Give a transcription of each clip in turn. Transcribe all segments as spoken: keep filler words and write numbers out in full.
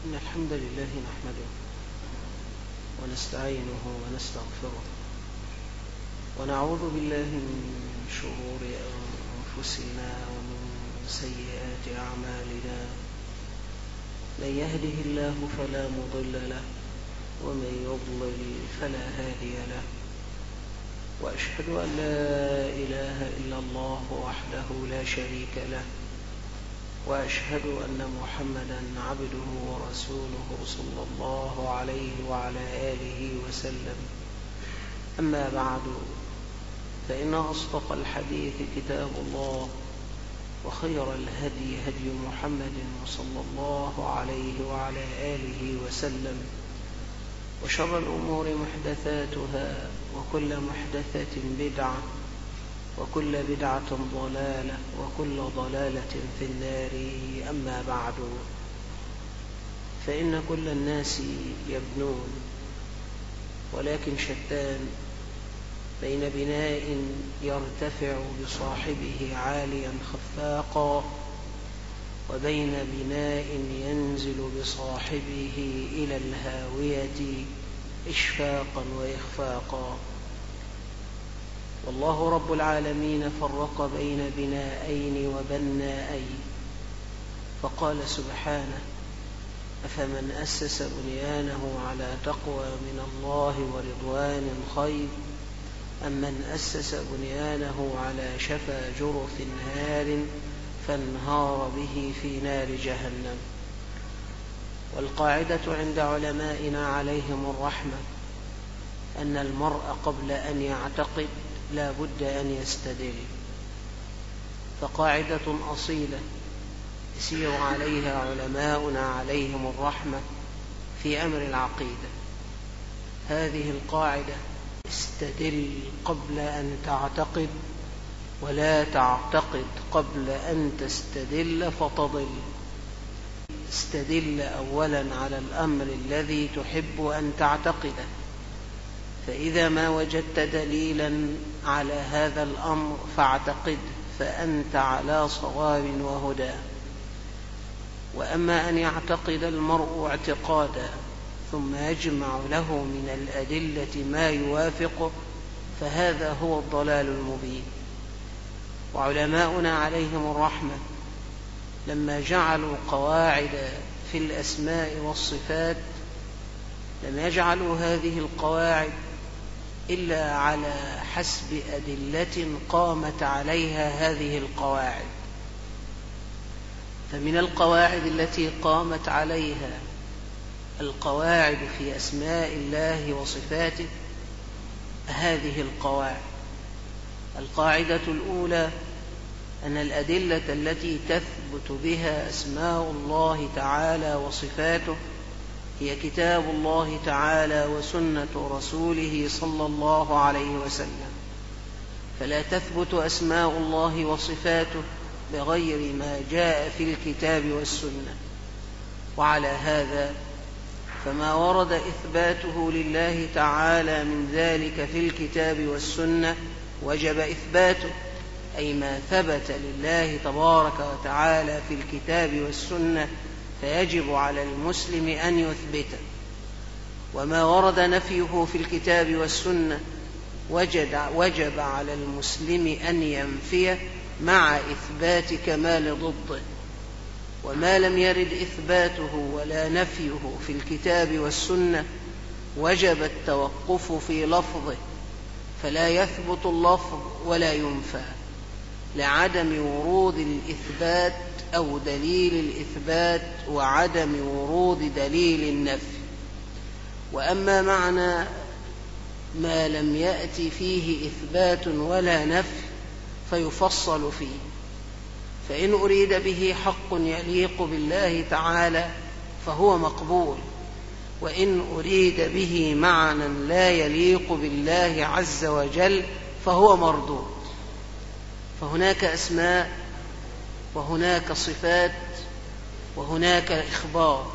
إن الحمد لله نحمده ونستعينه ونستغفره ونعوذ بالله من شرور أنفسنا ومن سيئات أعمالنا. من يهده الله فلا مضل له ومن يضلل فلا هادي له، وأشهد أن لا إله إلا الله وحده لا شريك له، وأشهد أن محمدًا عبده ورسوله صلى الله عليه وعلى آله وسلم. أما بعد، فإن أصدق الحديث كتاب الله، وخير الهدي هدي محمد صلى الله عليه وعلى آله وسلم، وشر الأمور محدثاتها، وكل محدثة بدعة، وكل بدعة ضلالة، وكل ضلالة في النار. أما بعد، فإن كل الناس يبنون، ولكن شتان بين بناء يرتفع بصاحبه عاليا خفاقا، وبين بناء ينزل بصاحبه إلى الهاوية إشفاقا وإخفاقا. والله رب العالمين فرق بين بنائين وبنائين، فقال سبحانه: أفمن أسس بنيانه على تقوى من الله ورضوان خير أم من أسس بنيانه على شفا جرف نار فانهار به في نار جهنم. والقاعدة عند علمائنا عليهم الرحمة أن المرء قبل أن يعتقد لا بد أن يستدل، فقاعدة أصيلة يسير عليها علماؤنا عليهم الرحمة في أمر العقيدة. هذه القاعدة: استدل قبل أن تعتقد، ولا تعتقد قبل أن تستدل فتضل. استدل أولا على الأمر الذي تحب أن تعتقده، فإذا ما وجدت دليلا على هذا الأمر فاعتقد، فأنت على صواب وهدى. وأما أن يعتقد المرء اعتقادا ثم يجمع له من الأدلة ما يوافقه، فهذا هو الضلال المبين. وعلماؤنا عليهم الرحمة لما جعلوا قواعد في الأسماء والصفات لم يجعلوا هذه القواعد إلا على حسب أدلة قامت عليها هذه القواعد. فمن القواعد التي قامت عليها القواعد في أسماء الله وصفاته هذه القواعد: القاعدة الأولى أن الأدلة التي تثبت بها أسماء الله تعالى وصفاته هي كتاب الله تعالى وسنة رسوله صلى الله عليه وسلم، فلا تثبت أسماء الله وصفاته بغير ما جاء في الكتاب والسنة. وعلى هذا فما ورد إثباته لله تعالى من ذلك في الكتاب والسنة وجب إثباته، أي ما ثبت لله تبارك وتعالى في الكتاب والسنة فيجب على المسلم أن يثبته. وما ورد نفيه في الكتاب والسنة وجب على المسلم أن ينفيه مع إثبات كمال ضده. وما لم يرد إثباته ولا نفيه في الكتاب والسنة وجب التوقف في لفظه، فلا يثبت اللفظ ولا ينفى لعدم ورود الإثبات أو دليل الإثبات وعدم ورود دليل النفي. وأما معنى ما لم يأتي فيه إثبات ولا نفي فيفصل فيه، فإن أريد به حق يليق بالله تعالى فهو مقبول، وإن أريد به معنى لا يليق بالله عز وجل فهو مردود. فهناك أسماء وهناك صفات وهناك إخبار.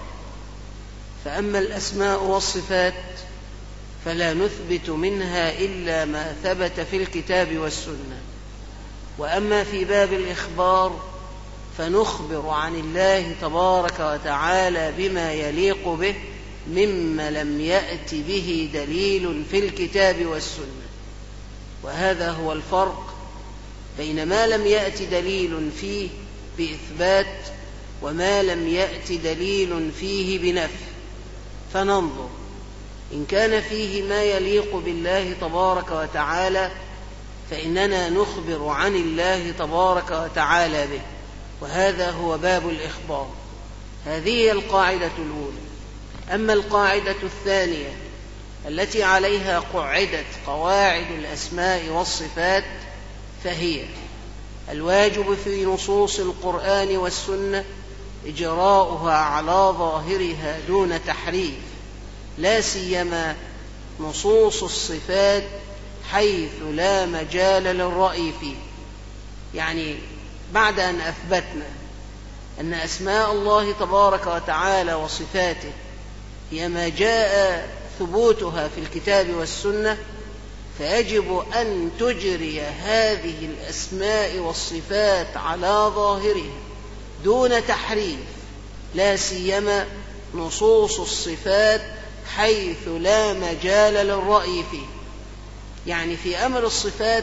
فأما الأسماء والصفات فلا نثبت منها إلا ما ثبت في الكتاب والسنة. وأما في باب الإخبار فنخبر عن الله تبارك وتعالى بما يليق به مما لم يأت به دليل في الكتاب والسنة. وهذا هو الفرق بين ما لم يأت دليل فيه بإثبات وما لم يأت دليل فيه بنفي. فننظر إن كان فيه ما يليق بالله تبارك وتعالى فإننا نخبر عن الله تبارك وتعالى به، وهذا هو باب الإخبار. هذه القاعدة الأولى. أما القاعدة الثانية التي عليها قعدت قواعد الأسماء والصفات فهي: الواجب في نصوص القرآن والسنة إجراؤها على ظاهرها دون تحريف، لا سيما نصوص الصفات حيث لا مجال للرأي فيه. يعني بعد أن أثبتنا أن أسماء الله تبارك وتعالى وصفاته هي ما جاء ثبوتها في الكتاب والسنة، فيجب أن تجري هذه الأسماء والصفات على ظاهرها دون تحريف، لا سيما نصوص الصفات حيث لا مجال للرأي فيه. يعني في أمر الصفات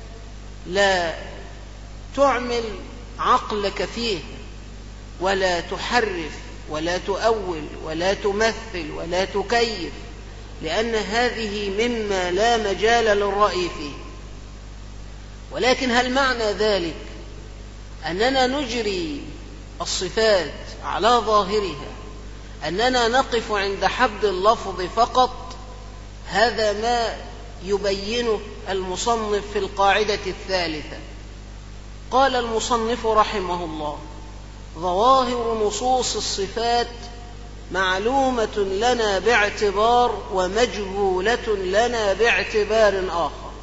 لا تعمل عقلك فيه، ولا تحرف ولا تؤول ولا تمثل ولا تكيف، لأن هذه مما لا مجال للرأي فيه. ولكن هل معنى ذلك أننا نجري الصفات على ظاهرها، أننا نقف عند حد اللفظ فقط؟ هذا ما يبينه المصنف في القاعدة الثالثة. قال المصنف رحمه الله: ظواهر نصوص الصفات معلومة لنا باعتبار ومجهولة لنا باعتبار آخر.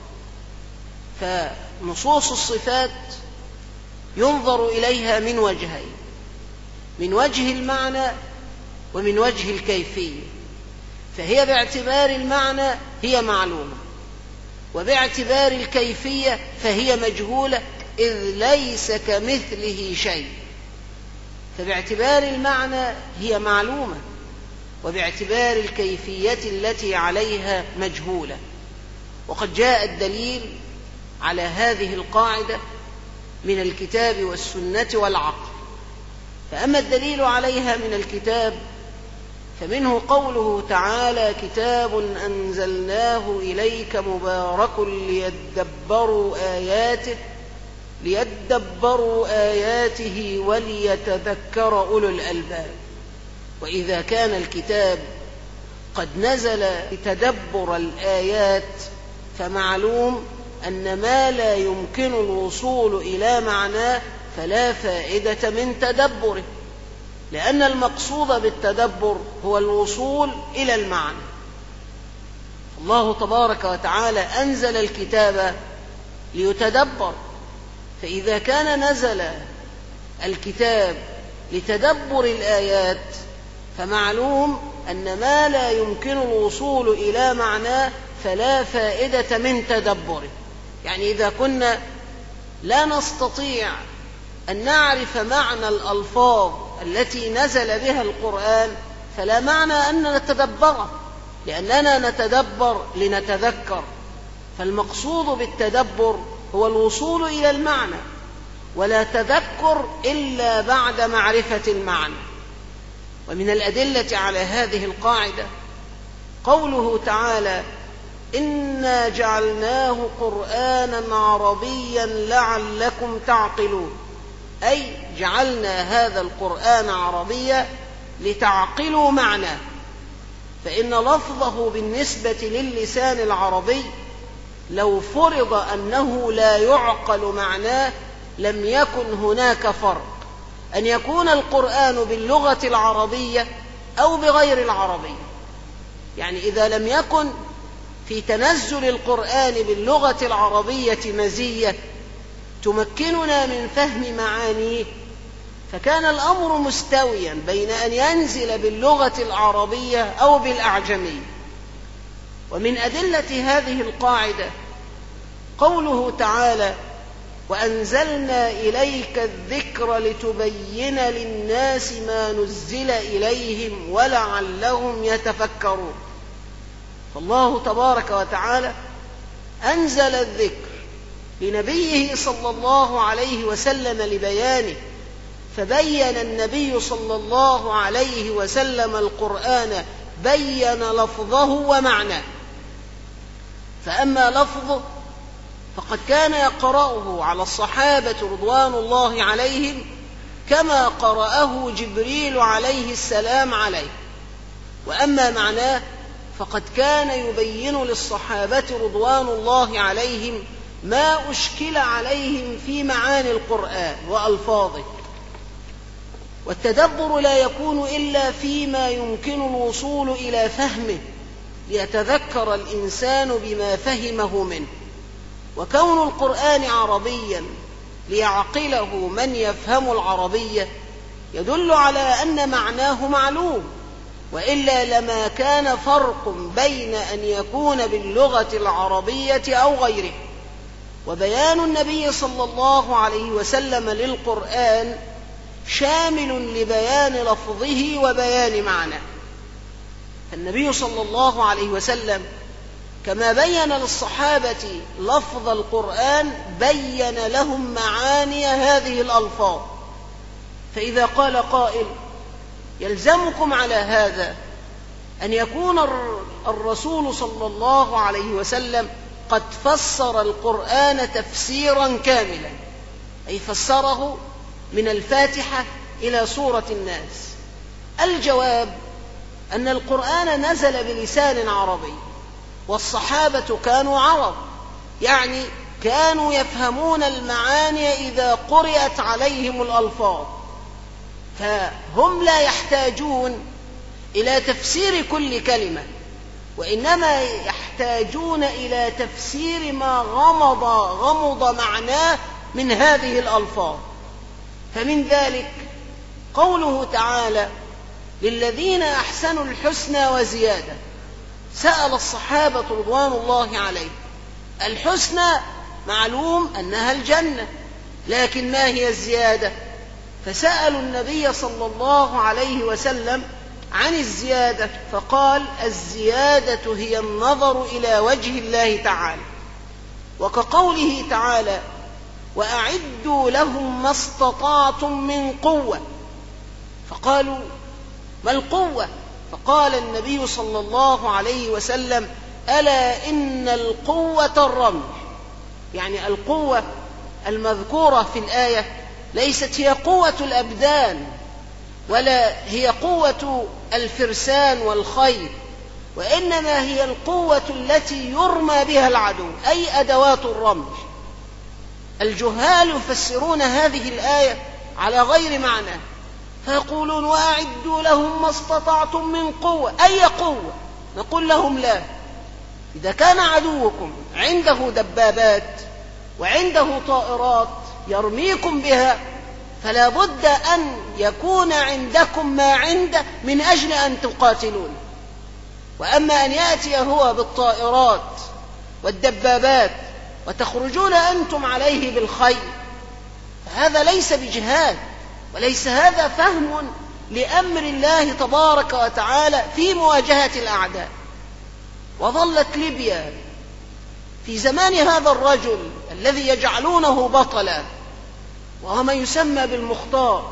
فنصوص الصفات ينظر إليها من وجهين: من وجه المعنى ومن وجه الكيفية. فهي باعتبار المعنى هي معلومة، وباعتبار الكيفية فهي مجهولة، إذ ليس كمثله شيء. فباعتبار المعنى هي معلومة، وباعتبار الكيفية التي عليها مجهولة. وقد جاء الدليل على هذه القاعدة من الكتاب والسنة والعقل. فأما الدليل عليها من الكتاب فمنه قوله تعالى: كتاب أنزلناه إليك مبارك ليدبروا آياته ليدبروا آياته وليتذكر أولو الألباب. وإذا كان الكتاب قد نزل لتدبر الآيات فمعلوم أن ما لا يمكن الوصول إلى معناه فلا فائدة من تدبره، لأن المقصود بالتدبر هو الوصول إلى المعنى. الله تبارك وتعالى أنزل الكتاب ليتدبر، فإذا كان نزل الكتاب لتدبر الآيات فمعلوم أن ما لا يمكن الوصول إلى معناه فلا فائدة من تدبره. يعني إذا كنا لا نستطيع أن نعرف معنى الألفاظ التي نزل بها القرآن فلا معنى أن نتدبره، لأننا نتدبر لنتذكر. فالمقصود بالتدبر هو الوصول إلى المعنى، ولا تذكر إلا بعد معرفة المعنى. ومن الأدلة على هذه القاعدة قوله تعالى: إنا جعلناه قرآنا عربيا لعلكم تعقلون، أي جعلنا هذا القرآن عربيا لتعقلوا معناه. فإن لفظه بالنسبة للسان العربي لو فرض أنه لا يعقل معناه لم يكن هناك فرق أن يكون القرآن باللغة العربية أو بغير العربية. يعني إذا لم يكن في تنزل القرآن باللغة العربية مزية تمكننا من فهم معانيه فكان الأمر مستويا بين أن ينزل باللغة العربية أو بالأعجمية. ومن أدلة هذه القاعدة قوله تعالى: وأنزلنا إليك الذكر لتبين للناس ما نزل إليهم ولعلهم يتفكرون. فالله تبارك وتعالى أنزل الذكر لنبيه صلى الله عليه وسلم لبيانه، فبين النبي صلى الله عليه وسلم القرآن، بين لفظه ومعناه. فأما لفظه فقد كان يقرأه على الصحابة رضوان الله عليهم كما قرأه جبريل عليه السلام عليه، وأما معناه فقد كان يبين للصحابة رضوان الله عليهم ما أشكل عليهم في معاني القرآن وألفاظه. والتدبر لا يكون إلا فيما يمكن الوصول إلى فهمه ليتذكر الإنسان بما فهمه منه. وكون القرآن عربيا ليعقله من يفهم العربية يدل على أن معناه معلوم، وإلا لما كان فرق بين أن يكون باللغة العربية أو غيره. وبيان النبي صلى الله عليه وسلم للقرآن شامل لبيان لفظه وبيان معناه. فالنبي صلى الله عليه وسلم كما بين للصحابة لفظ القرآن بين لهم معاني هذه الألفاظ. فإذا قال قائل يلزمكم على هذا أن يكون الرسول صلى الله عليه وسلم قد فسر القرآن تفسيرا كاملا، أي فسره من الفاتحة إلى سورة الناس. الجواب أن القرآن نزل بلسان عربي، والصحابة كانوا عرب، يعني كانوا يفهمون المعاني إذا قرأت عليهم الألفاظ، فهم لا يحتاجون إلى تفسير كل كلمة، وإنما يحتاجون إلى تفسير ما غمض غمض معناه من هذه الألفاظ. فمن ذلك قوله تعالى للذين أحسنوا الحسنى وزيادة. سأل الصحابة رضوان الله عليهم، الحسنى معلوم أنها الجنة، لكن ما هي الزيادة؟ فسألوا النبي صلى الله عليه وسلم عن الزيادة، فقال الزيادة هي النظر إلى وجه الله تعالى. وكقوله تعالى وأعدوا لهم ما استطعتم من قوة، فقالوا ما القوة؟ فقال النبي صلى الله عليه وسلم ألا إن القوة الرمي. يعني القوة المذكورة في الآية ليست هي قوة الأبدان، ولا هي قوة الفرسان والخيل، وإنما هي القوة التي يرمى بها العدو، أي أدوات الرمي. الجهال يفسرون هذه الآية على غير معنى، فيقولون وأعدوا لهم ما استطعتم من قوة، أي قوة؟ نقول لهم لا، إذا كان عدوكم عنده دبابات وعنده طائرات يرميكم بها فلا بد أن يكون عندكم ما عنده من أجل أن تقاتلون. وأما أن يأتي هو بالطائرات والدبابات وتخرجون أنتم عليه بالخيل فهذا ليس بجهاد، وليس هذا فهم لأمر الله تبارك وتعالى في مواجهة الأعداء. وظلت ليبيا في زمان هذا الرجل الذي يجعلونه بطلا وهو ما يسمى بالمختار،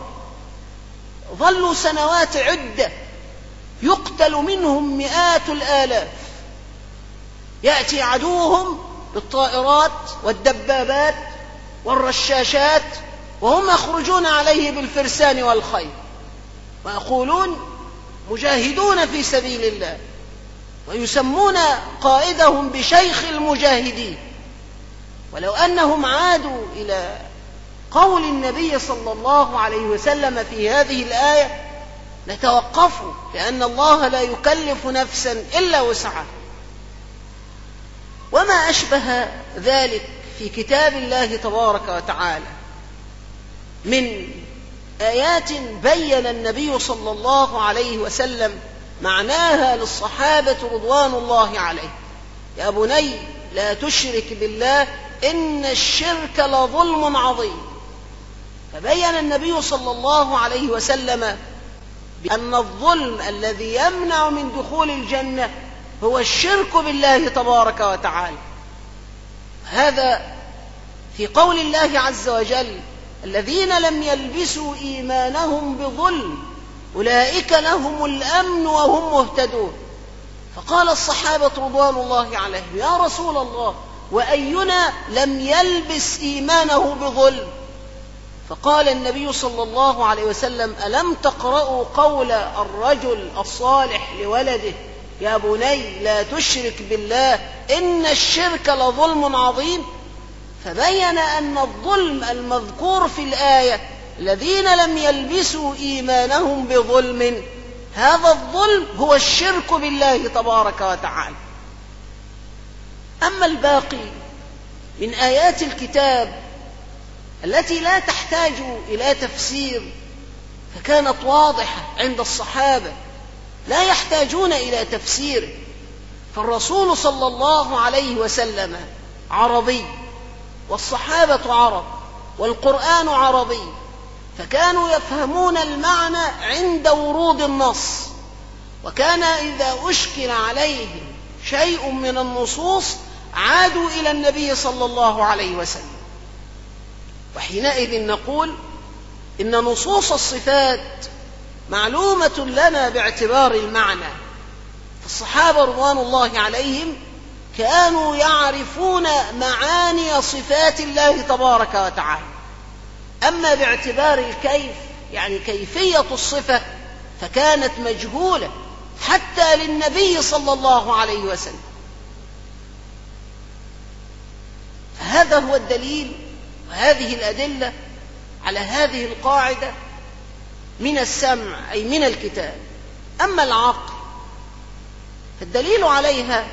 ظلوا سنوات عدة يقتل منهم مئات الآلاف. يأتي عدوهم بالطائرات والدبابات والرشاشات وهم يخرجون عليه بالفرسان والخيل ويقولون مجاهدون في سبيل الله، ويسمون قائدهم بشيخ المجاهدين. ولو أنهم عادوا إلى قول النبي صلى الله عليه وسلم في هذه الآية لتوقفوا، لأن الله لا يكلف نفسا إلا وسعها. وما أشبه ذلك في كتاب الله تبارك وتعالى من آيات بين النبي صلى الله عليه وسلم معناها للصحابة رضوان الله عليه. يا بني لا تشرك بالله إن الشرك لظلم عظيم. فبين النبي صلى الله عليه وسلم بأن الظلم الذي يمنع من دخول الجنة هو الشرك بالله تبارك وتعالى. هذا في قول الله عز وجل: الذين لم يلبسوا إيمانهم بظلم أولئك لهم الأمن وهم مهتدون. فقال الصحابة رضوان الله عليهم: يا رسول الله، وأينا لم يلبس إيمانه بظلم؟ فقال النبي صلى الله عليه وسلم: ألم تقرأوا قول الرجل الصالح لولده: يا بني لا تشرك بالله إن الشرك لظلم عظيم؟ فبين أن الظلم المذكور في الآية الذين لم يلبسوا إيمانهم بظلم، هذا الظلم هو الشرك بالله تبارك وتعالى. أما الباقي من آيات الكتاب التي لا تحتاج إلى تفسير فكانت واضحة عند الصحابة، لا يحتاجون إلى تفسير. فالرسول صلى الله عليه وسلم عربي، والصحابة عرب، والقرآن عربي، فكانوا يفهمون المعنى عند ورود النص. وكان إذا أشكل عليهم شيء من النصوص عادوا إلى النبي صلى الله عليه وسلم. وحينئذ نقول إن نصوص الصفات معلومة لنا باعتبار المعنى. فالصحابة رضوان الله عليهم كانوا يعرفون معاني صفات الله تبارك وتعالى. أما باعتبار الكيف، يعني كيفية الصفة، فكانت مجهولة حتى للنبي صلى الله عليه وسلم. فهذا هو الدليل وهذه الأدلة على هذه القاعدة من السمع أي من الكتاب. أما العقل فالدليل عليها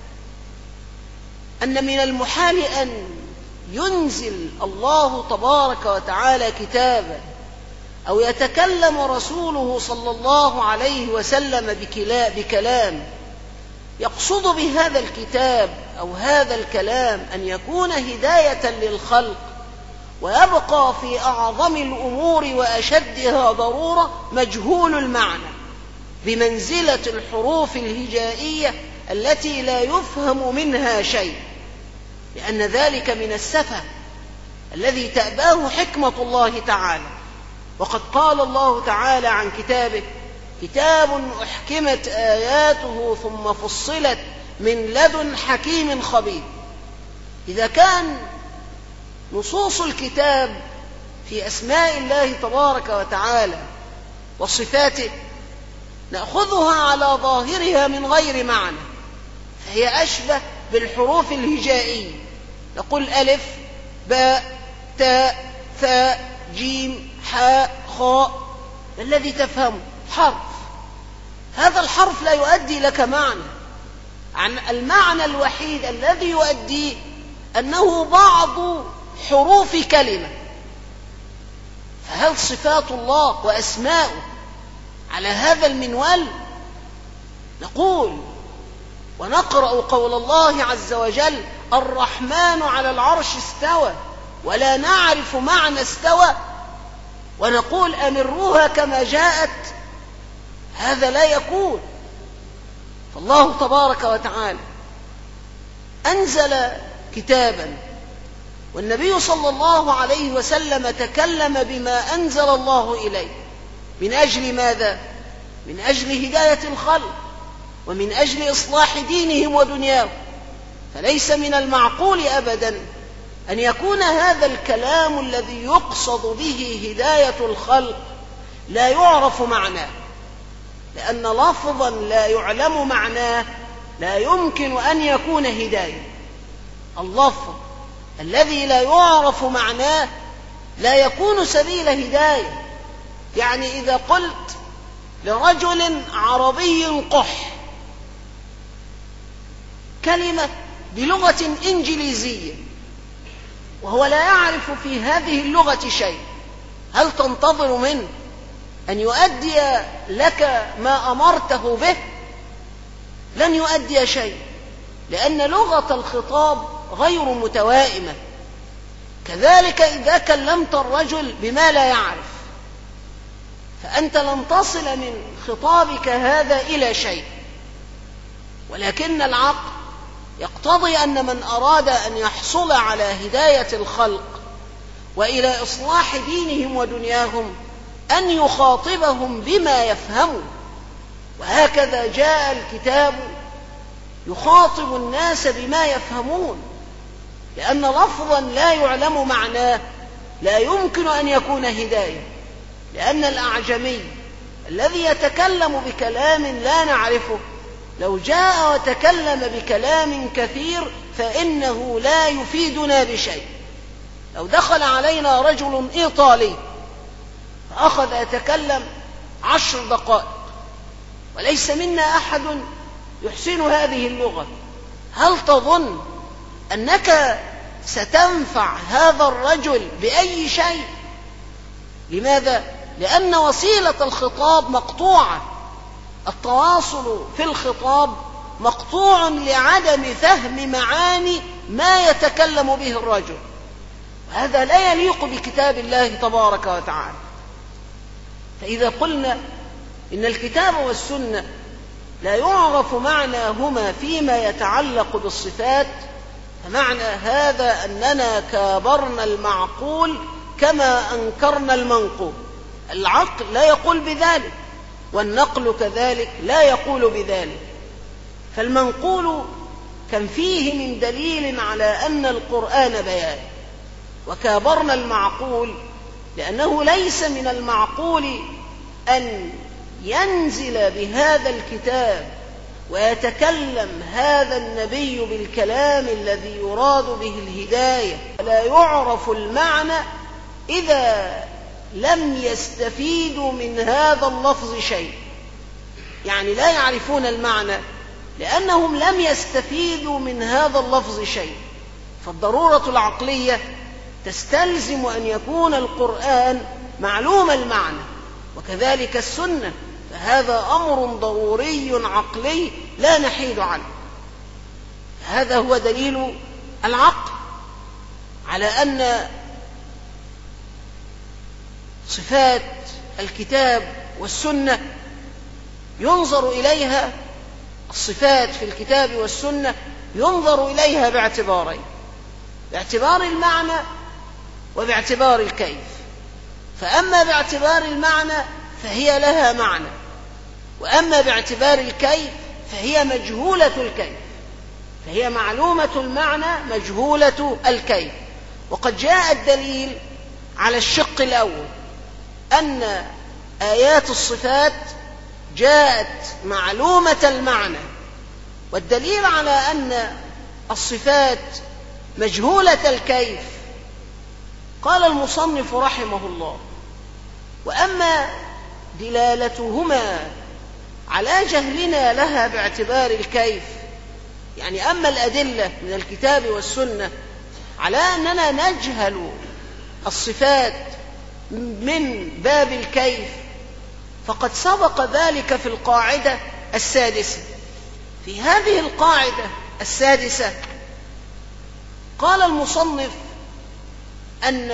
أن من المحال أن ينزل الله تبارك وتعالى كتابا أو يتكلم رسوله صلى الله عليه وسلم بكلام يقصد بهذا الكتاب أو هذا الكلام أن يكون هداية للخلق، ويبقى في أعظم الأمور وأشدها ضرورة مجهول المعنى بمنزلة الحروف الهجائية التي لا يفهم منها شيء، لأن ذلك من السفه الذي تأباه حكمة الله تعالى. وقد قال الله تعالى عن كتابه: كتاب أحكمت آياته ثم فصلت من لدن حكيم خبير. إذا كان نصوص الكتاب في أسماء الله تبارك وتعالى وصفاته نأخذها على ظاهرها من غير معنى، فهي أشبه بالحروف الهجائية. نقول ألف باء تاء ثاء جيم حاء خاء، ما الذي تفهمه؟ حرف. هذا الحرف لا يؤدي لك معنى. عن المعنى الوحيد الذي يؤديه أنه بعض حروف كلمة. فهل صفات الله وأسماؤه على هذا المنوال؟ نقول ونقرأ قول الله عز وجل: الرحمن على العرش استوى، ولا نعرف معنى استوى، ونقول أمروها كما جاءت. هذا لا يكون. فالله تبارك وتعالى أنزل كتابا، والنبي صلى الله عليه وسلم تكلم بما أنزل الله إليه. من أجل ماذا؟ من أجل هداية الخلق، ومن أجل إصلاح دينهم ودنياهم. فليس من المعقول أبدا أن يكون هذا الكلام الذي يقصد به هداية الخلق لا يعرف معناه، لأن لفظا لا يعلم معناه لا يمكن أن يكون هداية. اللفظ الذي لا يعرف معناه لا يكون سبيل هداية. يعني إذا قلت لرجل عربي قح كلمة بلغة إنجليزية وهو لا يعرف في هذه اللغة شيء، هل تنتظر منه أن يؤدي لك ما أمرته به؟ لن يؤدي شيء، لأن لغة الخطاب غير متوائمة. كذلك إذا كلمت الرجل بما لا يعرف فأنت لن تصل من خطابك هذا إلى شيء، ولكن العقل يقتضي أن من أراد أن يحصل على هداية الخلق وإلى إصلاح دينهم ودنياهم أن يخاطبهم بما يفهمون. وهكذا جاء الكتاب يخاطب الناس بما يفهمون، لأن لفظا لا يعلم معناه لا يمكن أن يكون هداية، لأن الأعجمي الذي يتكلم بكلام لا نعرفه لو جاء وتكلم بكلام كثير فإنه لا يفيدنا بشيء. لو دخل علينا رجل إيطالي فأخذ يتكلم عشر دقائق وليس منا أحد يحسن هذه اللغة، هل تظن أنك ستنفع هذا الرجل بأي شيء؟ لماذا؟ لأن وسيلة الخطاب مقطوعة، التواصل في الخطاب مقطوع لعدم فهم معاني ما يتكلم به الرجل، وهذا لا يليق بكتاب الله تبارك وتعالى. فإذا قلنا إن الكتاب والسنة لا يعرف معناهما فيما يتعلق بالصفات، فمعنى هذا أننا كابرنا المعقول كما أنكرنا المنقول. العقل لا يقول بذلك، والنقل كذلك لا يقول بذلك. فالمنقول كان فيه من دليل على أن القرآن بيان، وكابرنا المعقول لأنه ليس من المعقول أن ينزل بهذا الكتاب ويتكلم هذا النبي بالكلام الذي يراد به الهداية، لا يعرف المعنى إذا لم يستفيدوا من هذا اللفظ شيء. يعني لا يعرفون المعنى لأنهم لم يستفيدوا من هذا اللفظ شيء. فالضرورة العقلية تستلزم أن يكون القرآن معلوم المعنى، وكذلك السنة، فهذا أمر ضروري عقلي لا نحيد عنه. هذا هو دليل العقل على أن صفات الكتاب والسنة ينظر إليها، الصفات في الكتاب والسنة ينظر إليها باعتبارين: باعتبار المعنى وباعتبار الكيف. فأما باعتبار المعنى فهي لها معنى، وأما باعتبار الكيف فهي مجهولة الكيف، فهي معلومة المعنى مجهولة الكيف. وقد جاء الدليل على الشق الأول أن آيات الصفات جاءت معلومة المعنى، والدليل على أن الصفات مجهولة الكيف قال المصنف رحمه الله: وأما دلالتهما على جهلنا لها باعتبار الكيف، يعني أما الأدلة من الكتاب والسنة على أننا نجهل الصفات من باب الكيف، فقد سبق ذلك في القاعدة السادسة. في هذه القاعدة السادسة قال المصنف أن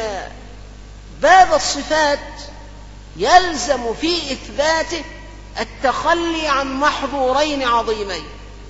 باب الصفات يلزم في إثباته التخلي عن محظورين عظيمين: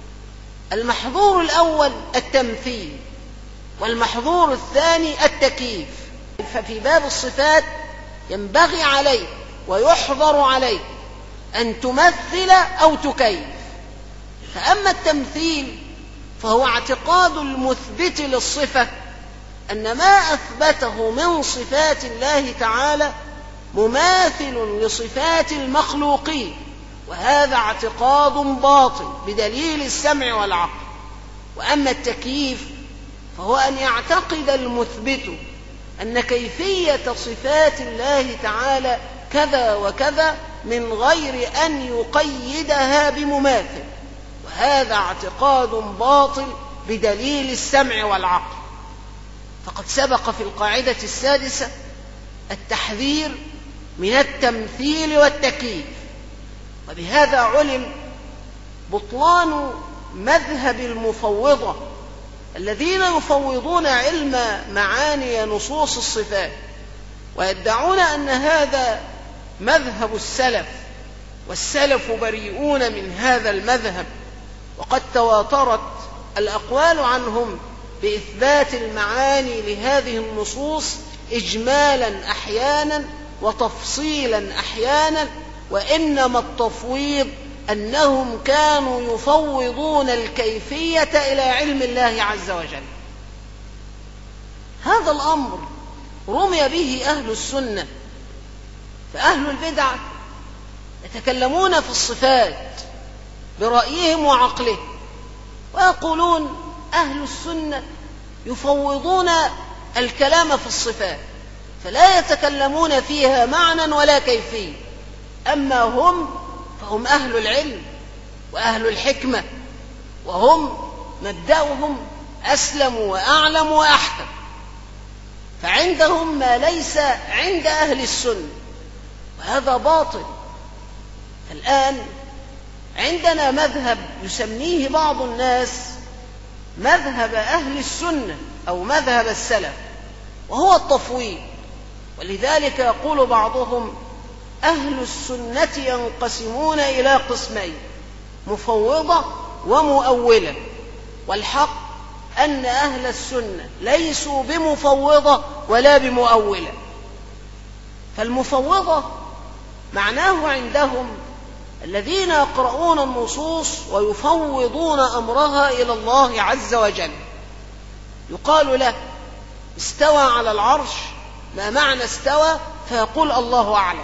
المحظور الأول التمثيل، والمحظور الثاني التكييف. ففي باب الصفات ينبغي عليك ويحظر عليك أن تمثل أو تكيف. فأما التمثيل فهو اعتقاد المثبت للصفة أن ما أثبته من صفات الله تعالى مماثل لصفات المخلوقين، وهذا اعتقاد باطل بدليل السمع والعقل. وأما التكييف فهو أن يعتقد المثبت أن كيفية صفات الله تعالى كذا وكذا من غير أن يقيدها بمماثل، وهذا اعتقاد باطل بدليل السمع والعقل. فقد سبق في القاعدة السادسة التحذير من التمثيل والتكييف، وبهذا علم بطلان مذهب المفوضة الذين يفوضون علم معاني نصوص الصفات ويدعون أن هذا مذهب السلف، والسلف بريئون من هذا المذهب، وقد تواترت الأقوال عنهم بإثبات المعاني لهذه النصوص إجمالا أحيانا وتفصيلا أحيانا، وإنما التفويض أنهم كانوا يفوضون الكيفية إلى علم الله عز وجل. هذا الأمر رمي به أهل السنة، فأهل البدعة يتكلمون في الصفات برأيهم وعقلهم، ويقولون أهل السنة يفوضون الكلام في الصفات فلا يتكلمون فيها معنى ولا كيفية، أما هم فهم أهل العلم وأهل الحكمة، وهم مبدأهم أسلم وأعلم وأحكم، فعندهم ما ليس عند أهل السنة، وهذا باطل. الآن عندنا مذهب يسميه بعض الناس مذهب أهل السنة أو مذهب السلف، وهو التفويض. ولذلك يقول بعضهم أهل السنة ينقسمون إلى قسمين: مفوضة ومؤولة. والحق أن أهل السنة ليسوا بمفوضة ولا بمؤولة. فالمفوضة معناه عندهم الذين يقرؤون النصوص ويفوضون أمرها إلى الله عز وجل. يقال له استوى على العرش، ما معنى استوى؟ فيقول الله أعلم،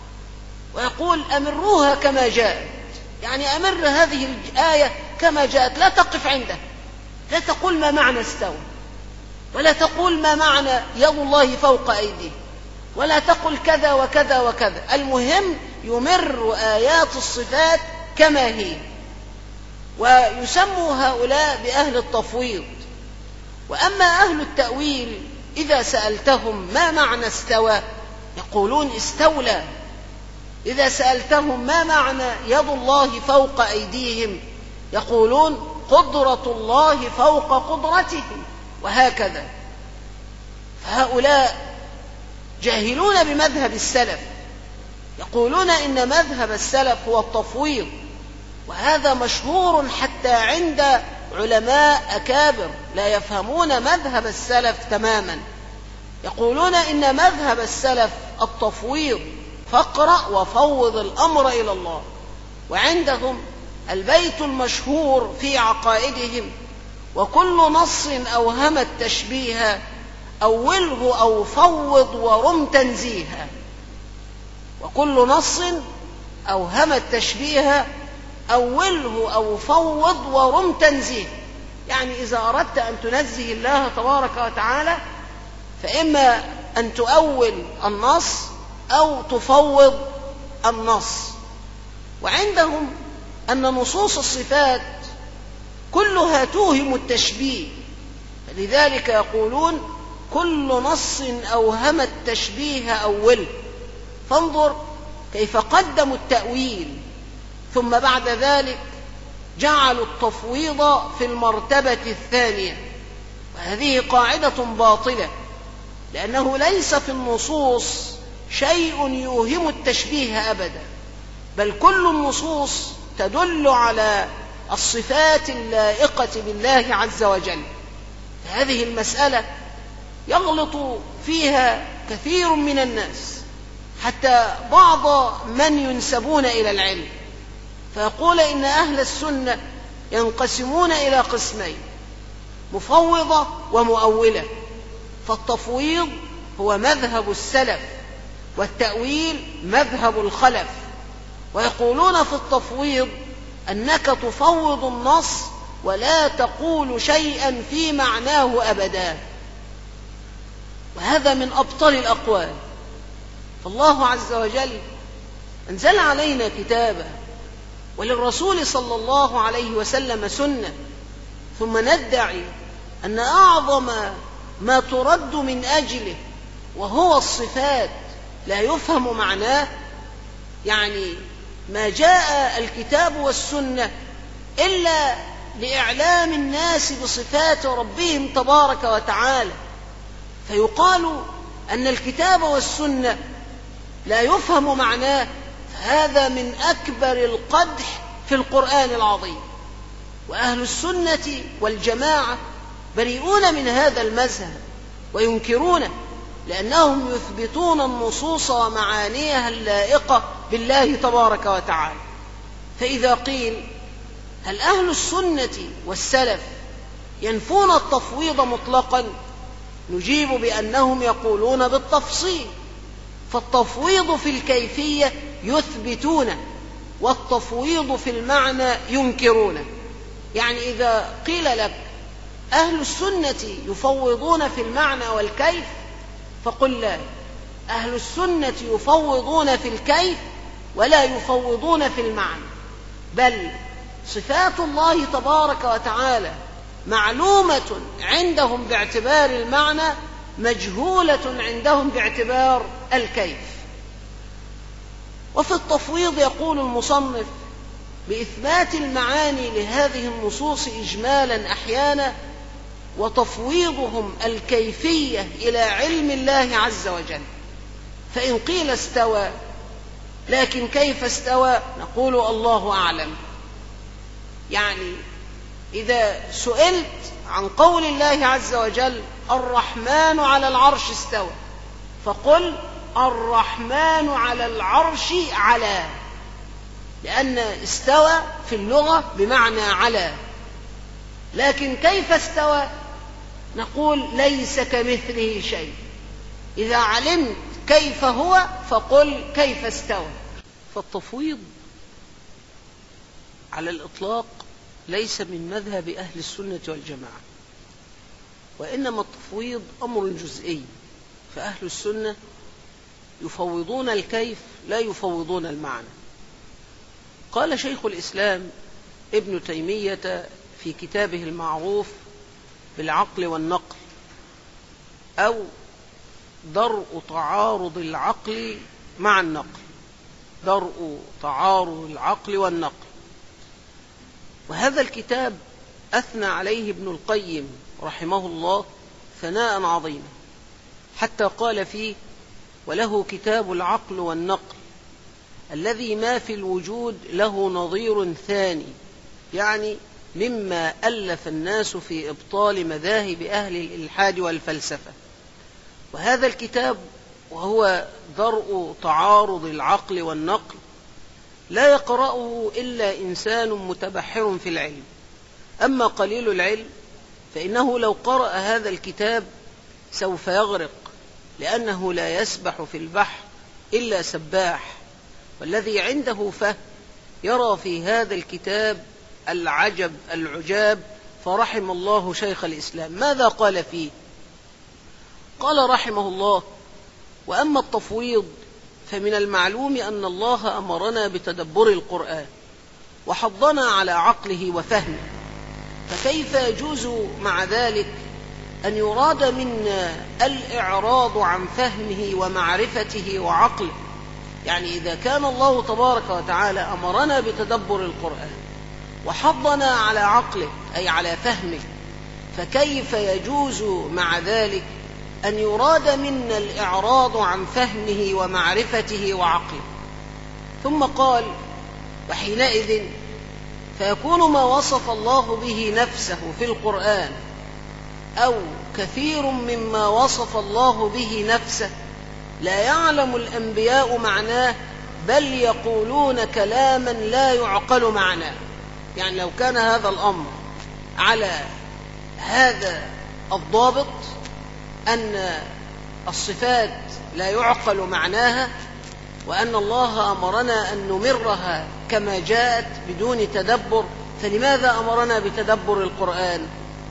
ويقول أمروها كما جاءت، يعني أمر هذه الآية كما جاءت، لا تقف عندها، لا تقول ما معنى استوى، ولا تقول ما معنى يد الله فوق أيديه، ولا تقل كذا وكذا وكذا. المهم يمر آيات الصفات كما هي. ويسموا هؤلاء بأهل التفويض. وأما أهل التأويل إذا سألتهم ما معنى استوى يقولون استولى. إذا سألتهم ما معنى يد الله فوق أيديهم يقولون قدرة الله فوق قدرتهم، وهكذا. فهؤلاء جاهلون بمذهب السلف، يقولون إن مذهب السلف هو التفويض، وهذا مشهور حتى عند علماء أكابر لا يفهمون مذهب السلف تماما، يقولون إن مذهب السلف التفويض، فاقرأ وفوض الأمر إلى الله. وعندهم البيت المشهور في عقائدهم: وكل نص أوهم التشبيه أوله أو فوض ورم تنزيها. وكل نص أوهم التشبيه أوله أو فوض ورم تنزيه، يعني إذا أردت أن تنزه الله تبارك وتعالى فإما أن تؤول النص أو تفوض النص. وعندهم أن نصوص الصفات كلها توهم التشبيه، فلذلك يقولون كل نص أوهم التشبيه أوله. فانظر كيف قدموا التأويل ثم بعد ذلك جعلوا التفويض في المرتبة الثانية، وهذه قاعدة باطلة، لأنه ليس في النصوص شيء يوهم التشبيه أبدا، بل كل النصوص تدل على الصفات اللائقة بالله عز وجل. هذه المسألة يغلط فيها كثير من الناس، حتى بعض من ينسبون إلى العلم، فيقول إن أهل السنة ينقسمون إلى قسمين: مفوضة ومؤولة. فالتفويض هو مذهب السلف، والتأويل مذهب الخلف. ويقولون في التفويض أنك تفوض النص ولا تقول شيئا في معناه أبدا، وهذا من أبطل الأقوال. فالله عز وجل أنزل علينا كتابا، وللرسول صلى الله عليه وسلم سنة، ثم ندعي أن أعظم ما ترد من أجله وهو الصفات لا يفهم معناه. يعني ما جاء الكتاب والسنة إلا لإعلام الناس بصفات ربهم تبارك وتعالى، فيقال أن الكتاب والسنة لا يفهم معناه، فهذا من أكبر القدح في القرآن العظيم. وأهل السنة والجماعة بريئون من هذا المذهب وينكرونه، لأنهم يثبتون النصوص ومعانيها اللائقة بالله تبارك وتعالى. فإذا قيل هل أهل السنة والسلف ينفون التفويض مطلقا، نجيب بأنهم يقولون بالتفصيل، فالتفويض في الكيفية يثبتونه، والتفويض في المعنى ينكرونه. يعني إذا قيل لك أهل السنة يفوضون في المعنى والكيف، فقل لا، أهل السنة يفوضون في الكيف ولا يفوضون في المعنى، بل صفات الله تبارك وتعالى معلومة عندهم باعتبار المعنى، مجهولة عندهم باعتبار الكيف. وفي التفويض يقول المصنف بإثبات المعاني لهذه النصوص إجمالا أحيانا، وتفويضهم الكيفية إلى علم الله عز وجل. فإن قيل استوى، لكن كيف استوى؟ نقول الله أعلم. يعني إذا سئلت عن قول الله عز وجل الرحمن على العرش استوى، فقل الرحمن على العرش على، لأن استوى في اللغة بمعنى على. لكن كيف استوى؟ نقول ليس كمثله شيء. إذا علمت كيف هو فقل كيف استوى. فالتفويض على الإطلاق ليس من مذهب أهل السنة والجماعة، وإنما التفويض أمر جزئي، فأهل السنة يفوضون الكيف لا يفوضون المعنى. قال شيخ الإسلام ابن تيمية في كتابه المعروف بالعقل والنقل، أو درء تعارض العقل مع النقل، درء تعارض العقل والنقل. وهذا الكتاب أثنى عليه ابن القيم رحمه الله ثناء عظيما، حتى قال فيه: وله كتاب العقل والنقل الذي ما في الوجود له نظير ثاني، يعني مما ألف الناس في إبطال مذاهب أهل الإلحاد والفلسفة. وهذا الكتاب وهو درء تعارض العقل والنقل لا يقرأه إلا إنسان متبحر في العلم. أما قليل العلم فإنه لو قرأ هذا الكتاب سوف يغرق، لأنه لا يسبح في البحر إلا سباح، والذي عنده فهم يرى في هذا الكتاب العجب العجاب. فرحم الله شيخ الإسلام. ماذا قال فيه؟ قال رحمه الله: وأما التفويض فمن المعلوم أن الله أمرنا بتدبر القرآن وحضنا على عقله وفهمه، فكيف يجوز مع ذلك أن يراد منا الإعراض عن فهمه ومعرفته وعقله؟ يعني إذا كان الله تبارك وتعالى أمرنا بتدبر القرآن وحضنا على عقله أي على فهمه، فكيف يجوز مع ذلك أن يراد منا الإعراض عن فهمه ومعرفته وعقله؟ ثم قال: وحينئذ فيكون ما وصف الله به نفسه في القرآن أو كثير مما وصف الله به نفسه لا يعلم الأنبياء معناه، بل يقولون كلاما لا يعقل معناه. يعني لو كان هذا الأمر على هذا الضابط أن الصفات لا يعقل معناها، وأن الله أمرنا أن نمرها كما جاءت بدون تدبر، فلماذا أمرنا بتدبر القرآن؟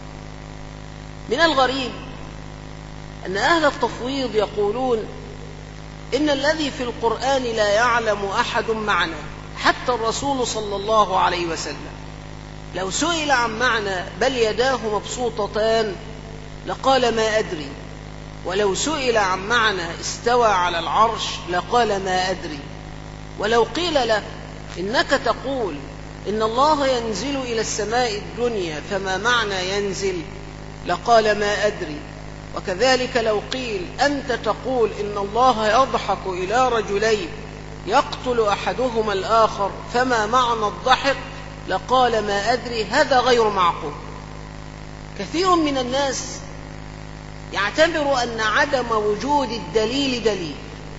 من الغريب أن أهل التفويض يقولون إن الذي في القرآن لا يعلم أحد معنى، حتى الرسول صلى الله عليه وسلم لو سئل عن معنى بل يداه مبسوطتان لقال ما أدري، ولو سئل عن معنى استوى على العرش لقال ما أدري. ولو قيل له إنك تقول إن الله ينزل إلى السماء الدنيا فما معنى ينزل؟ لقال ما أدري. وكذلك لو قيل أنت تقول إن الله يضحك إلى رجلين يقتل أحدهما الآخر فما معنى الضحك؟ لقال ما أدري. هذا غير معقول. كثير من الناس يعتبر أن عدم وجود الدليل دليل،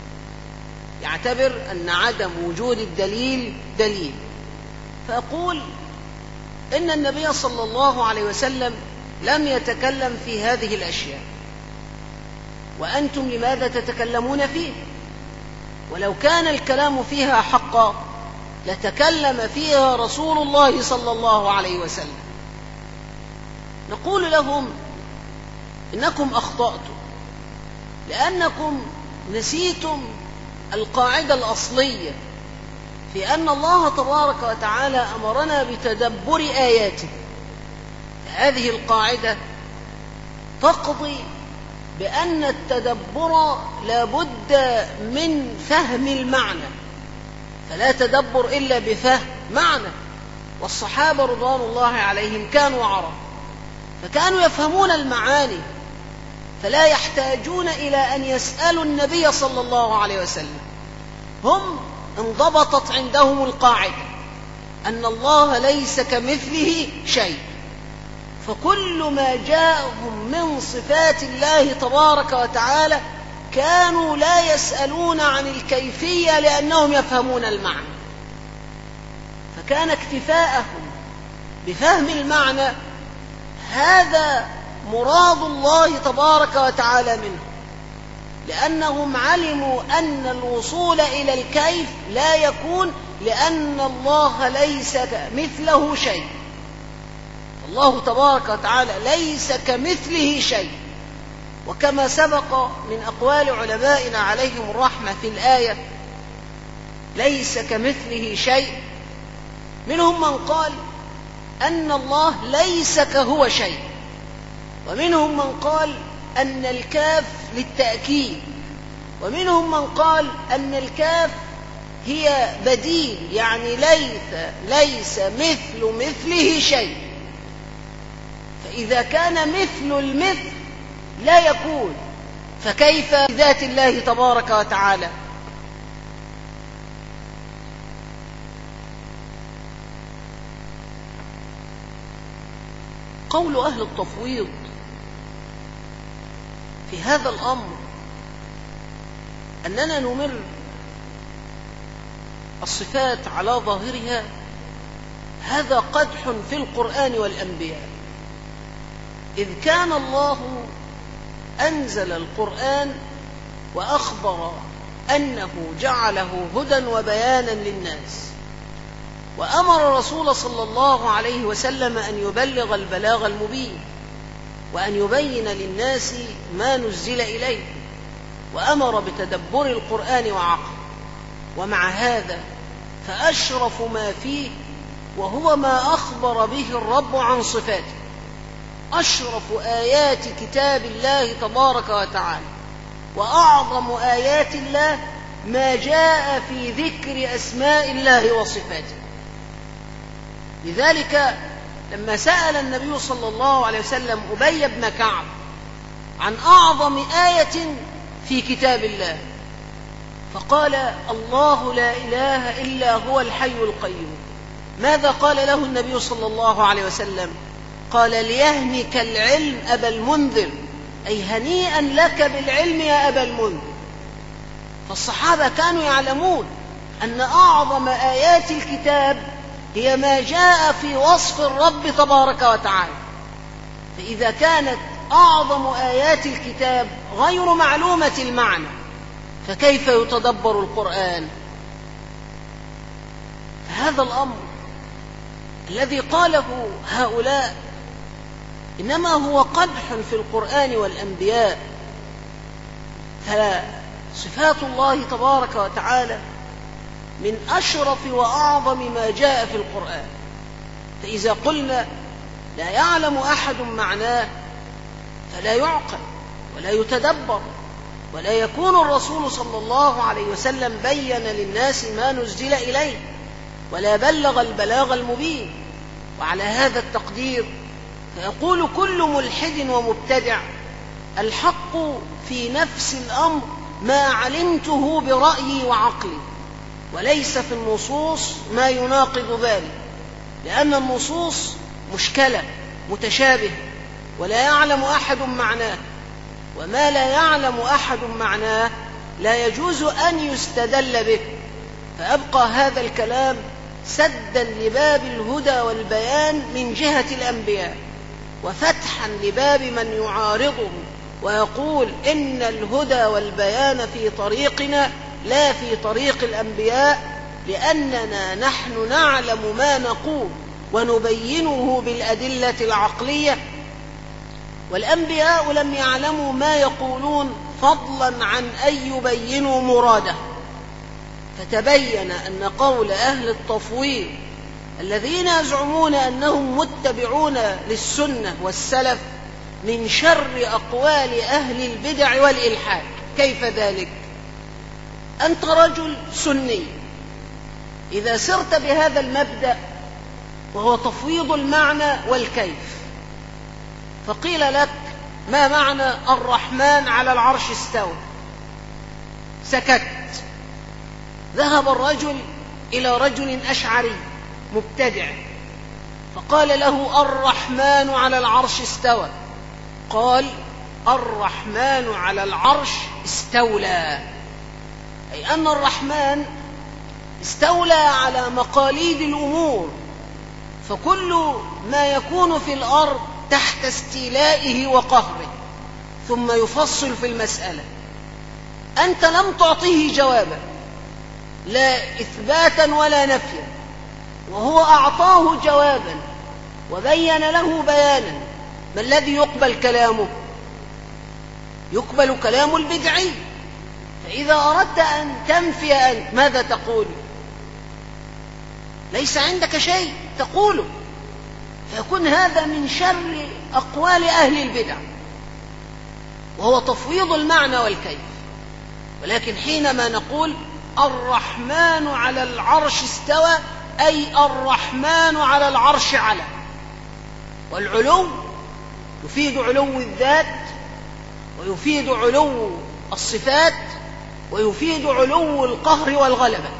يعتبر أن عدم وجود الدليل دليل، فأقول إن النبي صلى الله عليه وسلم لم يتكلم في هذه الأشياء، وأنتم لماذا تتكلمون فيه؟ ولو كان الكلام فيها حقا لتكلم فيها رسول الله صلى الله عليه وسلم. نقول لهم إنكم أخطأتم، لأنكم نسيتم القاعدة الأصلية في أن الله تبارك وتعالى أمرنا بتدبر آياته. هذه القاعدة تقضي بأن التدبر لا بد من فهم المعنى، فلا تدبر إلا بفهم معنى. والصحابة رضوان الله عليهم كانوا عرب، فكانوا يفهمون المعاني، فلا يحتاجون إلى أن يسألوا النبي صلى الله عليه وسلم. هم انضبطت عندهم القاعدة أن الله ليس كمثله شيء، فكل ما جاءهم من صفات الله تبارك وتعالى كانوا لا يسألون عن الكيفية لأنهم يفهمون المعنى، فكان اكتفاءهم بفهم المعنى هذا مراد الله تبارك وتعالى منه، لأنهم علموا أن الوصول إلى الكيف لا يكون، لأن الله ليس مثله شيء. الله تبارك وتعالى ليس كمثله شيء. وكما سبق من أقوال علمائنا عليهم الرحمة في الآية ليس كمثله شيء، منهم من قال أن الله ليس كهو شيء، ومنهم من قال أن الكاف للتأكيد، ومنهم من قال أن الكاف هي بديل، يعني ليس ليس مثل مثله شيء. فإذا كان مثل المثل لا يكون، فكيف بذات الله تبارك وتعالى؟ قول أهل التفويض في هذا الأمر أننا نمر الصفات على ظاهرها، هذا قدح في القرآن والأنبياء، إذ كان الله أنزل القرآن وأخبر أنه جعله هدى وبيانا للناس، وأمر رسول صلى الله عليه وسلم أن يبلغ البلاغ المبين وأن يبين للناس ما نزل إليه، وأمر بتدبر القرآن وعقله. ومع هذا فأشرف ما فيه وهو ما أخبر به الرب عن صفاته. أشرف آيات كتاب الله تبارك وتعالى وأعظم آيات الله ما جاء في ذكر أسماء الله وصفاته. لذلك لما سأل النبي صلى الله عليه وسلم أبي بن كعب عن أعظم آية في كتاب الله فقال الله لا إله إلا هو الحي القيوم، ماذا قال له النبي صلى الله عليه وسلم؟ قال ليهنك العلم أبا المنذر، أي هنيئا لك بالعلم يا أبا المنذر. فالصحابة كانوا يعلمون أن أعظم آيات الكتاب هي ما جاء في وصف الرب تبارك وتعالى. فإذا كانت أعظم آيات الكتاب غير معلومة المعنى فكيف يتدبر القرآن؟ فهذا الأمر الذي قاله هؤلاء إنما هو قدح في القرآن والأنبياء. فصفات الله تبارك وتعالى من أشرف وأعظم ما جاء في القرآن، فإذا قلنا لا يعلم أحد معناه فلا يعقل ولا يتدبر، ولا يكون الرسول صلى الله عليه وسلم بين للناس ما نزل إليه. ولا بلغ البلاغ المبين. وعلى هذا التقدير فيقول كل ملحد ومبتدع: الحق في نفس الأمر ما علمته برأيي وعقلي، وليس في النصوص ما يناقض ذلك، لأن النصوص مشكلة متشابهة ولا يعلم أحد معناه، وما لا يعلم أحد معناه لا يجوز أن يستدل به، فأبقى هذا الكلام سدا لباب الهدى والبيان من جهة الأنبياء، وفتحا لباب من يعارضه ويقول إن الهدى والبيان في طريقنا لا في طريق الأنبياء، لأننا نحن نعلم ما نقول ونبينه بالأدلة العقلية، والأنبياء لم يعلموا ما يقولون فضلا عن أن يبينوا مراده. فتبين أن قول أهل التفويض الذين يزعمون أنهم متبعون للسنة والسلف من شر أقوال أهل البدع والإلحاد. كيف ذلك؟ أنت رجل سني، إذا سرت بهذا المبدأ وهو تفويض المعنى والكيف، فقيل لك: ما معنى الرحمن على العرش استوى؟ سكت. ذهب الرجل إلى رجل أشعري مبتدع فقال له: الرحمن على العرش استوى. قال: الرحمن على العرش استولى، أي أن الرحمن استولى على مقاليد الأمور، فكل ما يكون في الأرض تحت استيلائه وقهره، ثم يفصل في المسألة. أنت لم تعطيه جوابا، لا إثباتا ولا نفيا، وهو أعطاه جوابا وبين له بيانا. ما الذي يقبل كلامه؟ يقبل كلام البدعي. فإذا أردت أن تنفي أنت ماذا تقول؟ ليس عندك شيء تقوله، فيكون هذا من شر أقوال أهل البدع، وهو تفويض المعنى والكيف. ولكن حينما نقول الرحمن على العرش استوى، أي الرحمن على العرش على، والعلو يفيد علو الذات، ويفيد علو الصفات، ويفيد علو القهر والغلبة.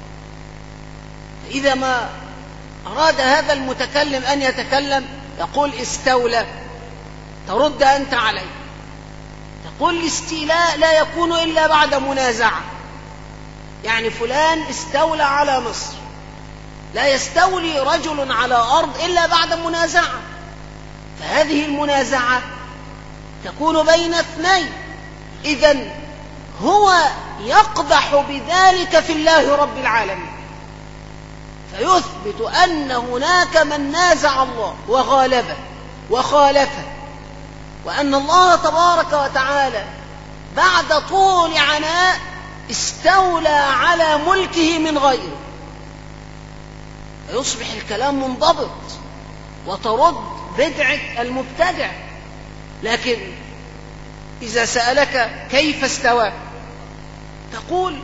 فإذا ما أراد هذا المتكلم أن يتكلم يقول استولى، ترد أنت عليه تقول الاستيلاء لا يكون إلا بعد منازعة، يعني فلان استولى على مصر، لا يستولي رجل على أرض إلا بعد منازعة، فهذه المنازعة تكون بين اثنين. إذن هو يقدح بذلك في الله رب العالمين، فيثبت أن هناك من نازع الله وغالبه وخالفه، وأن الله تبارك وتعالى بعد طول عناء استولى على ملكه من غيره، فيصبح الكلام منضبط وترد بدعة المبتدع. لكن إذا سألك كيف استوى تقول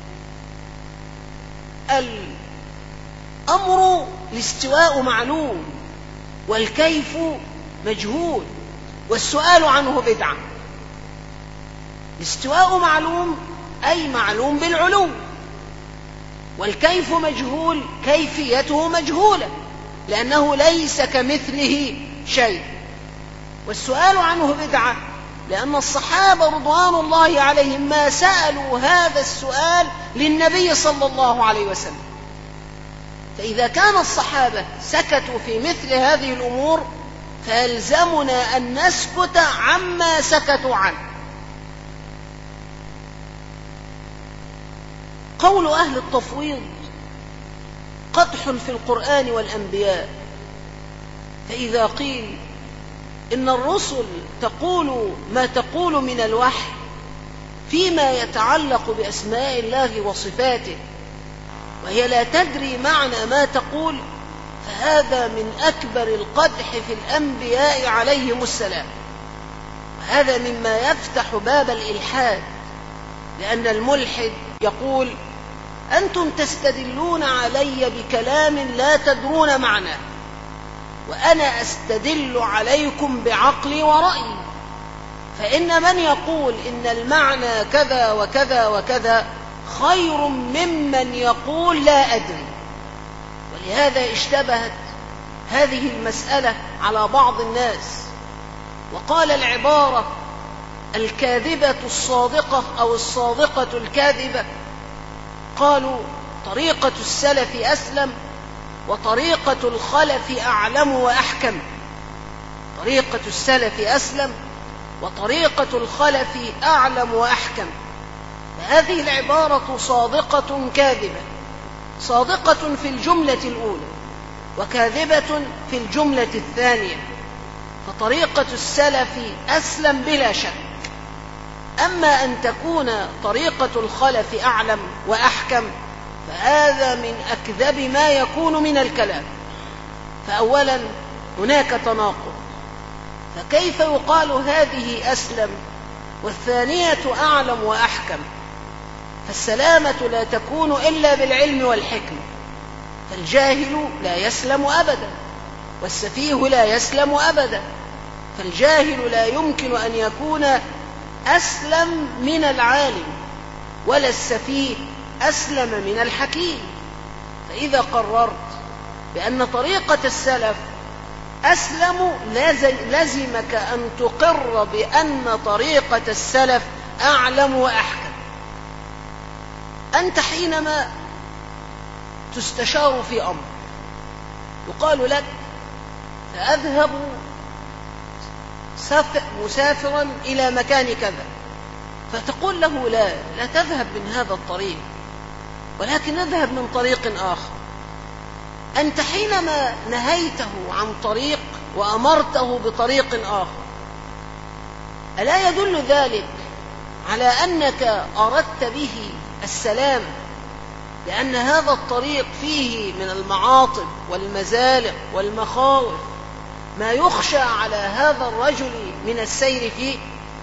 الأمر الاستواء معلوم والكيف مجهول والسؤال عنه بدعة. الاستواء معلوم أي معلوم بالعلو، والكيف مجهول كيفيته مجهولة لأنه ليس كمثله شيء، والسؤال عنه بدعة لأن الصحابة رضوان الله عليهم ما سألوا هذا السؤال للنبي صلى الله عليه وسلم. فإذا كان الصحابة سكتوا في مثل هذه الأمور فيلزمنا أن نسكت عما سكتوا عنه. قول أهل التفويض قدح في القرآن والأنبياء، فإذا قيل إن الرسل تقول ما تقول من الوحي فيما يتعلق بأسماء الله وصفاته وهي لا تدري معنى ما تقول، فهذا من أكبر القدح في الأنبياء عليهم السلام، وهذا مما يفتح باب الإلحاد، لأن الملحد يقول أنتم تستدلون علي بكلام لا تدرون معناه، وأنا أستدل عليكم بعقلي ورأيي. فإن من يقول إن المعنى كذا وكذا وكذا خير ممن يقول لا أدري. ولهذا اشتبهت هذه المسألة على بعض الناس، وقال العبارة الكاذبة الصادقة أو الصادقة الكاذبة، قالوا طريقة السلف أسلم وطريقة الخلف أعلم وأحكم. طريقة السلف أسلم وطريقة الخلف أعلم وأحكم. فهذه العبارة صادقة كاذبة، صادقة في الجملة الأولى وكاذبة في الجملة الثانية. فطريقة السلف أسلم بلا شك. أما أن تكون طريقة الخلف أعلم وأحكم فهذا من أكذب ما يكون من الكلام. فأولا هناك تناقض، فكيف يقال هذه أسلم والثانية أعلم وأحكم؟ فالسلامة لا تكون إلا بالعلم والحكمة، فالجاهل لا يسلم أبدا والسفيه لا يسلم أبدا. فالجاهل لا يمكن أن يكون أسلم من العالم، ولا السفيه أسلم من الحكيم. فإذا قررت بأن طريقة السلف أسلم لزمك أن تقر بأن طريقة السلف أعلم وأحكم. أنت حينما تستشار في أمر يقال لك سأذهب مسافرا إلى مكان كذا، فتقول له لا لا تذهب من هذا الطريق ولكن اذهب من طريق آخر. أنت حينما نهيته عن طريق وأمرته بطريق آخر ألا يدل ذلك على أنك أردت به السلام؟ لأن هذا الطريق فيه من المعاطب والمزالق والمخاوف ما يخشى على هذا الرجل من السير فيه.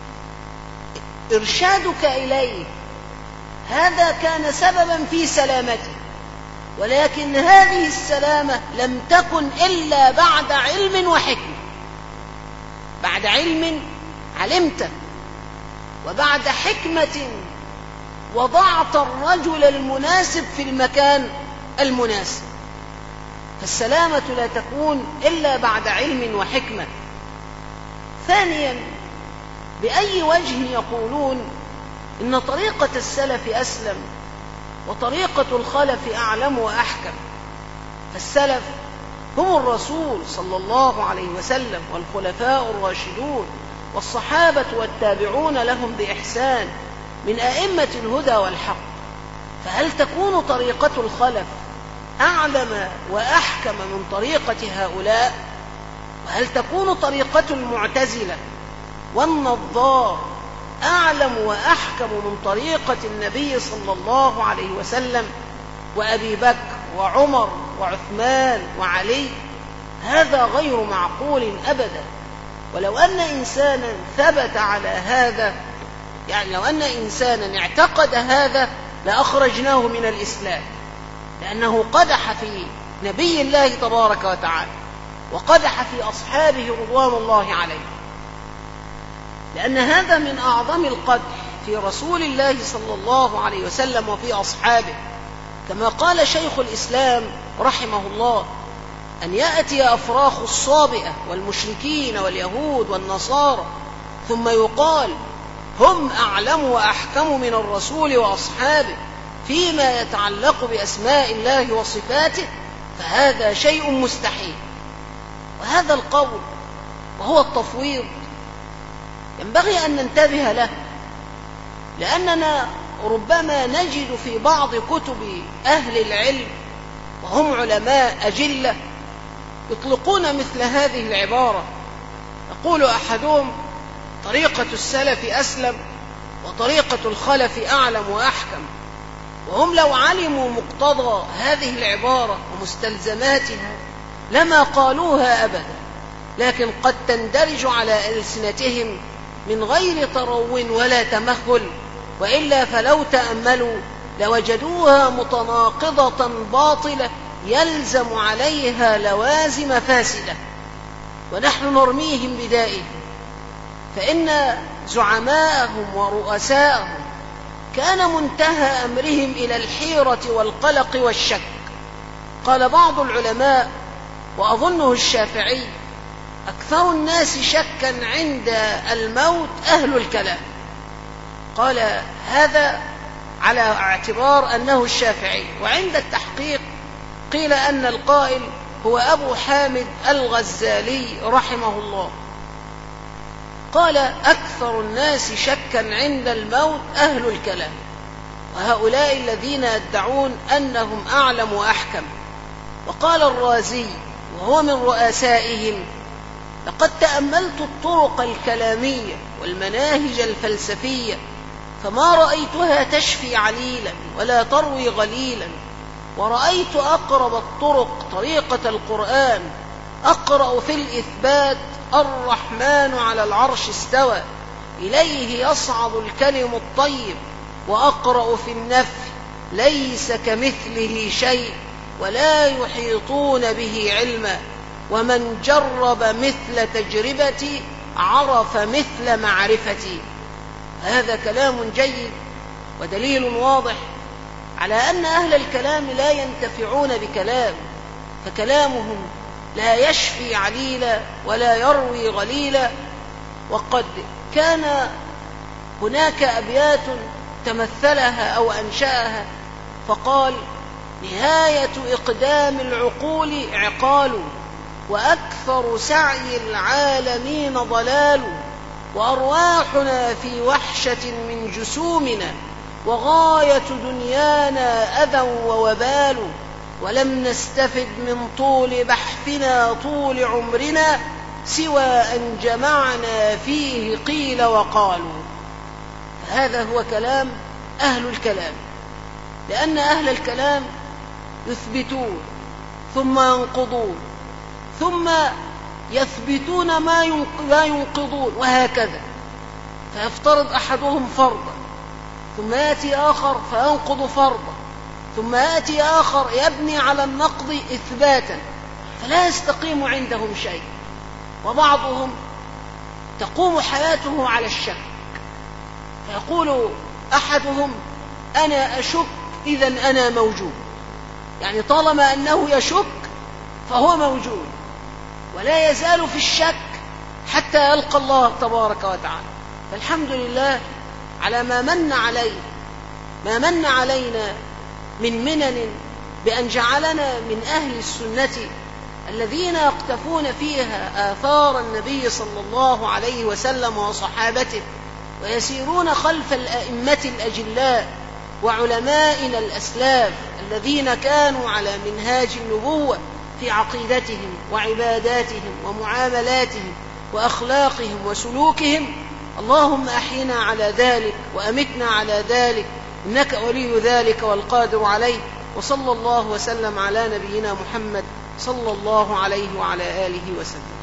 إرشادك إليه هذا كان سببا في سلامته، ولكن هذه السلامة لم تكن إلا بعد علم وحكمة. بعد علم علمت، وبعد حكمة وضعت الرجل المناسب في المكان المناسب. فالسلامة لا تكون إلا بعد علم وحكمة. ثانيا، بأي وجه يقولون إن طريقة السلف أسلم وطريقة الخلف أعلم وأحكم؟ فالسلف هم الرسول صلى الله عليه وسلم والخلفاء الراشدون والصحابة والتابعون لهم بإحسان من أئمة الهدى والحق. فهل تكون طريقة الخلف أعلم وأحكم من طريقة هؤلاء؟ وهل تكون طريقة المعتزلة والنظار أعلم وأحكم من طريقة النبي صلى الله عليه وسلم وأبي بكر وعمر وعثمان وعلي؟ هذا غير معقول أبدا. ولو أن إنسانا ثبت على هذا، يعني لو أن إنسانا اعتقد هذا لأخرجناه من الإسلام، لأنه قدح في نبي الله تبارك وتعالى وقدح في أصحابه رضوان الله عليه، لأن هذا من أعظم القدح في رسول الله صلى الله عليه وسلم وفي أصحابه. كما قال شيخ الإسلام رحمه الله: أن يأتي أفراخ الصابئة والمشركين واليهود والنصارى ثم يقال هم أعلم وأحكم من الرسول وأصحابه فيما يتعلق بأسماء الله وصفاته، فهذا شيء مستحيل. وهذا القول وهو التفويض ينبغي أن ننتبه له، لأننا ربما نجد في بعض كتب أهل العلم وهم علماء أجلة يطلقون مثل هذه العبارة. يقول أحدهم: طريقة السلف أسلم وطريقة الخلف أعلم وأحكم. وهم لو علموا مقتضى هذه العبارة ومستلزماتها لما قالوها أبدا، لكن قد تندرج على ألسنتهم من غير ترو ولا تمهل، وإلا فلو تأملوا لوجدوها متناقضة باطلة يلزم عليها لوازم فاسدة، ونحن نرميهم بدائهم، فإن زعماءهم ورؤساءهم كان منتهى أمرهم إلى الحيرة والقلق والشك. قال بعض العلماء وأظنه الشافعي: أكثر الناس شكا عند الموت أهل الكلام. قال هذا على اعتبار أنه الشافعي، وعند التحقيق قيل أن القائل هو أبو حامد الغزالي رحمه الله. قال أكثر الناس شكا عند الموت أهل الكلام، وهؤلاء الذين يدعون أنهم أعلم وأحكم. وقال الرازي وهو من رؤسائهم: لقد تأملت الطرق الكلامية والمناهج الفلسفية فما رأيتها تشفي عليلا ولا تروي غليلا، ورأيت أقرب الطرق طريقة القرآن، أقرأ في الإثبات: الرحمن على العرش استوى، إليه يصعد الكلم الطيب، وأقرأ في النفي: ليس كمثله شيء ولا يحيطون به علما، ومن جرب مثل تجربتي عرف مثل معرفتي. هذا كلام جيد ودليل واضح على أن أهل الكلام لا ينتفعون بكلام، فكلامهم لا يشفي عليلا ولا يروي غليلا. وقد كان هناك أبيات تمثلها أو أنشأها فقال: نهاية إقدام العقول عقال، وأكثر سعي العالمين ضلال، وأرواحنا في وحشة من جسومنا، وغاية دنيانا أذى ووبال، ولم نستفد من طول بحثنا طول عمرنا سوى أن جمعنا فيه قيل وقالوا. هذا هو كلام أهل الكلام، لأن أهل الكلام يثبتون ثم ينقضون ثم يثبتون ما ينقضون، وهكذا. فيفترض أحدهم فرضا ثم يأتي آخر فينقض فرضا، ثم يأتي آخر يبني على النقض إثباتا، فلا يستقيم عندهم شيء. وبعضهم تقوم حياته على الشك، فيقول أحدهم: أنا أشك إذن أنا موجود، يعني طالما أنه يشك فهو موجود، ولا يزال في الشك حتى يلقى الله تبارك وتعالى. فالحمد لله على ما من عليه ما من علينا من منن بأن جعلنا من أهل السنة الذين يقتفون فيها آثار النبي صلى الله عليه وسلم وصحابته، ويسيرون خلف الأئمة الأجلاء وعلمائنا الأسلاف الذين كانوا على منهاج النبوة في عقيدتهم وعباداتهم ومعاملاتهم وأخلاقهم وسلوكهم. اللهم أحينا على ذلك وأمتنا على ذلك، إنك ولي ذلك والقادر عليه. وصلى الله وسلم على نبينا محمد صلى الله عليه وعلى آله وسلم.